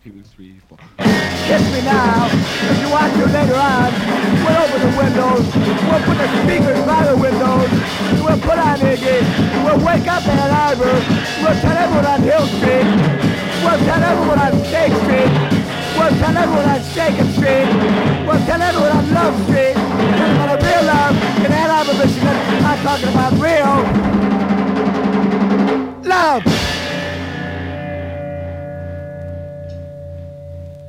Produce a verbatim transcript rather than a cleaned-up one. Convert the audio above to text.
two, three, four. Kiss me now, if you want to later on. We'll open the windows, we'll put the speakers by the windows, we'll put on Iggy, we'll wake up Ann Arbor, we'll tell everyone on Hill Street, we'll tell everyone on State Street, we'll tell everyone on Shaken Street, we'll tell everyone on Love Street, tell them about real love in Ann Arbor, Michigan. I'm talking about real love.